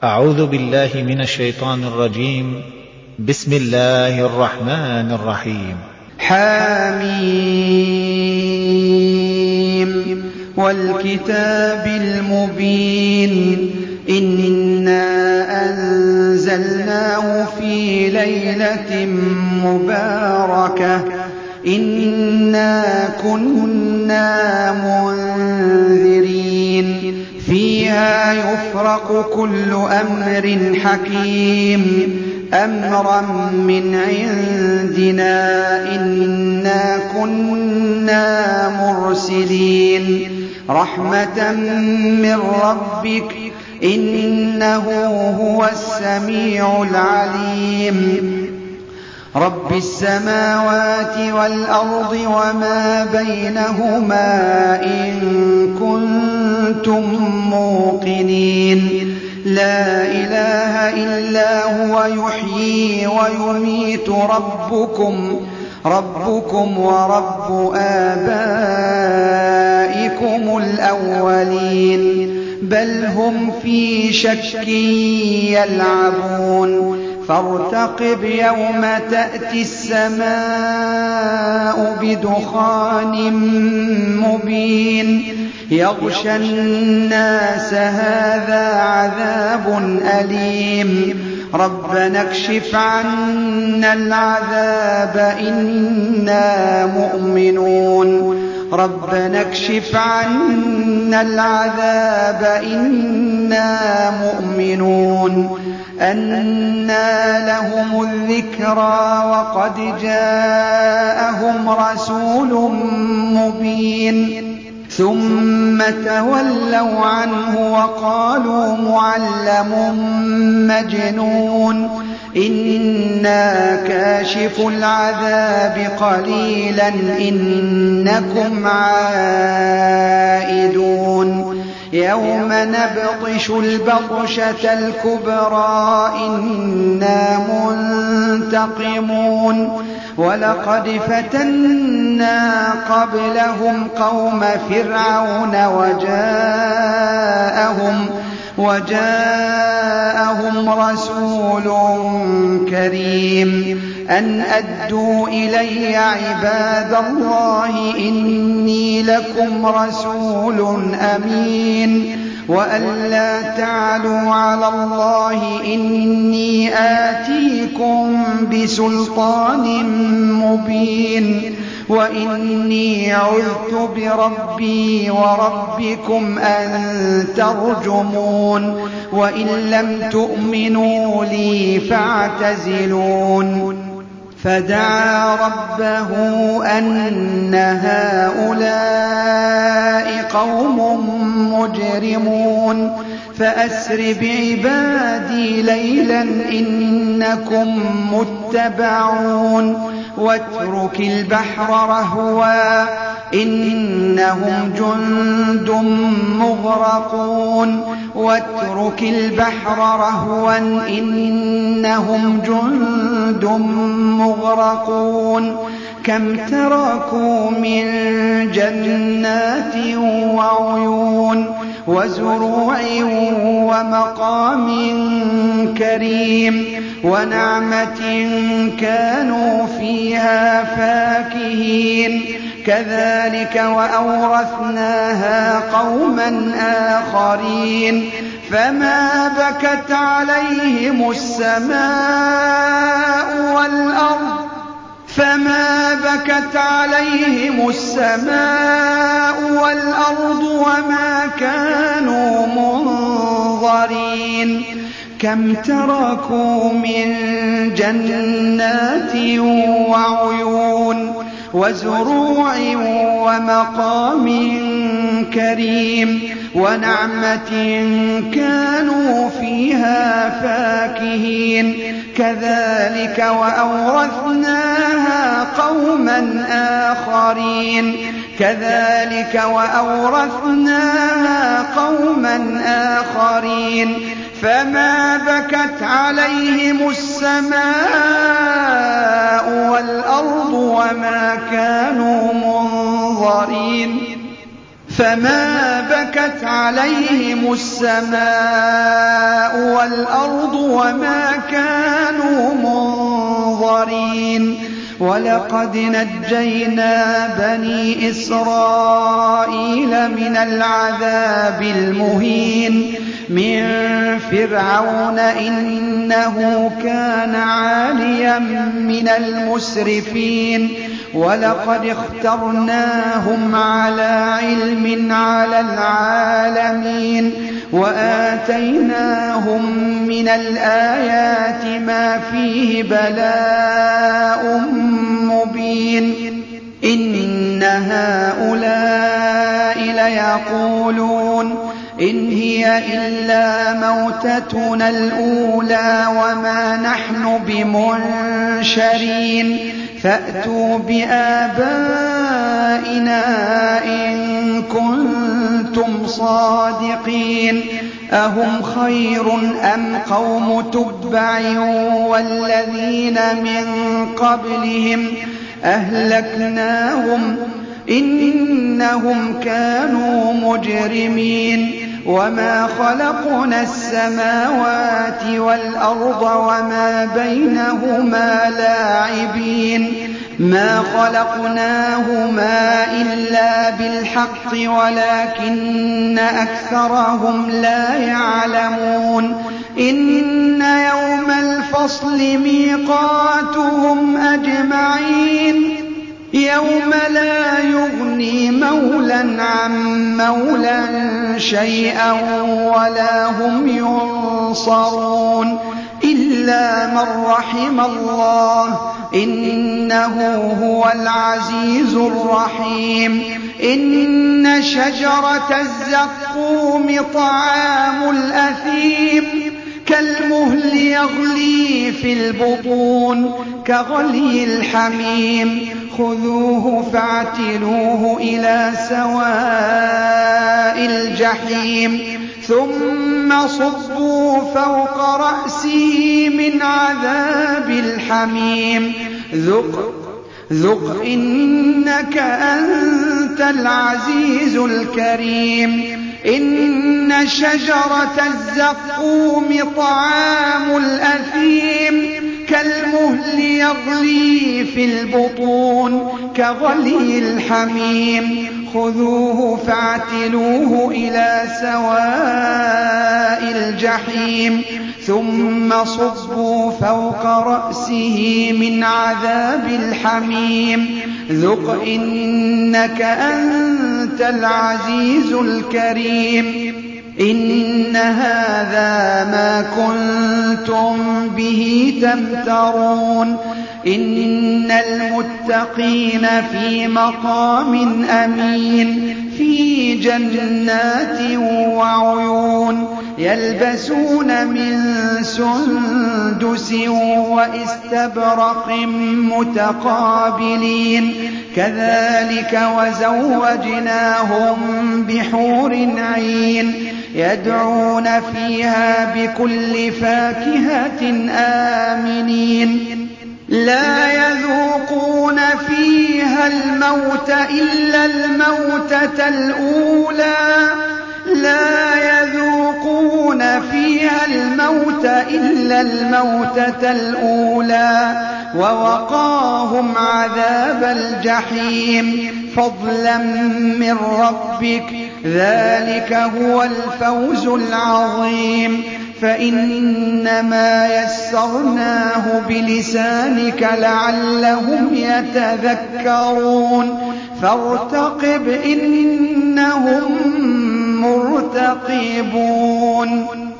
أعوذ بالله من الشيطان الرجيم. بسم الله الرحمن الرحيم. حميم والكتاب المبين إنا أنزلناه في ليلة مباركة إنا كنا منذرين فيها يفرق كل أمر حكيم أمرا من عندنا إنا كنا مرسلين رحمة من ربك إنه هو السميع العليم رب السماوات والأرض وما بينهما إن كنتم موقنين لا إله إلا هو يحيي ويميت ربكم ورب آبائكم الأولين بل هم في شك يلعبون فارتقب يوم تأتي السماء بدخان مبين يغشى الناس هذا عذاب أليم ربنا اكشف عنا العذاب إنا مؤمنون ربنا اكشف عنا العذاب إنا مؤمنون أنى لهم الذكرى وقد جاءهم رسول مبين ثم تولوا عنه وقالوا معلم مجنون إنا كاشف العذاب قليلا إنكم عائدون يوم نبطش البطشة الكبرى إنا منتقمون ولقد فتنا قبلهم قوم فرعون وجاءهم رسول كريم أن أدوا إلي عباد الله إني لكم رسول أمين وأن لا تعلوا على الله إني آتيكم بسلطان مبين وإني عذت بربي وربكم أن ترجمون وإن لم تؤمنوا لي فاعتزلون فدعا ربه أن هؤلاء قوم مجرمون فأسر بعبادي ليلا إنكم متبعون واترك البحر رهوا إنهم جند مغرقون واترك البحر رهوا إنهم جند مغرقون كم تركوا من جنات وعيون وزروع ومقام كريم ونعمة كانوا فيها فاكهين كذلك وأورثناها قوما آخرين فما بكت عليهم السماء والأرض وما كانوا منظرين كم تركوا من جنات وعيون وزروع ومقام كريم ونعمة كانوا فيها فاكهين كذلك وأورثناها قوما آخرين فما بكت عليهم السماء والأرض وما كانوا منظرين فما بكت عليهم السماء والأرض وما كانوا منظرين ولقد نجينا بني إسرائيل من العذاب المهين من فرعون إنه كان عاليا من المسرفين ولقد اخترناهم على علم على العالمين وآتيناهم من الآيات ما فيه بلاء مبين إن هؤلاء ليقولون إن هي إلا موتتنا الأولى وما نحن بمنشرين فأتوا بآبائنا إن كنتم صادقين أهم خير أم قوم تبع والذين من قبلهم أهلكناهم إنهم كانوا مجرمين وما خلقنا السماوات والأرض وما بينهما لاعبين ما خلقناهما إلا بالحق ولكن أكثرهم لا يعلمون إن يوم الفصل ميقاتهم أجمعين يوم لا يغني مولى عن مولى شيئا ولا هم ينصرون إلا من رحم الله إنه هو العزيز الرحيم إن شجرة الزقوم طعام الأثيم كالمهل يغلي في البطون كغلي الحميم خذوه فاعتلوه إلى سواء الجحيم ثم صبوا فوق رأسه من عذاب الحميم ذق إنك أنت العزيز الكريم إن شجرة الزقوم طعام الأثيم كالمهل يغلي في البطون كغلي الحميم خذوه فاعتلوه إلى سواء الجحيم ثم صبوا فوق رأسه من عذاب الحميم ذق إنك أنت العزيز الكريم إن هذا ما كنتم به تمترون إن المتقين في مقام أمين في جنات وعيون يلبسون من سندس واستبرق متقابلين كذلك وزوجناهم بحور عين يدعون فيها بكل فاكهة آمنين لا يذوقون فيها الموت إلا الموتة الأولى لا يذوقون فيها الموت إلا الموتة الأولى ووقاهم عذاب الجحيم فضلا من ربك ذلك هو الفوز العظيم فإنما يسرناه بلسانك لعلهم يتذكرون فارتقب إنهم مرتقبون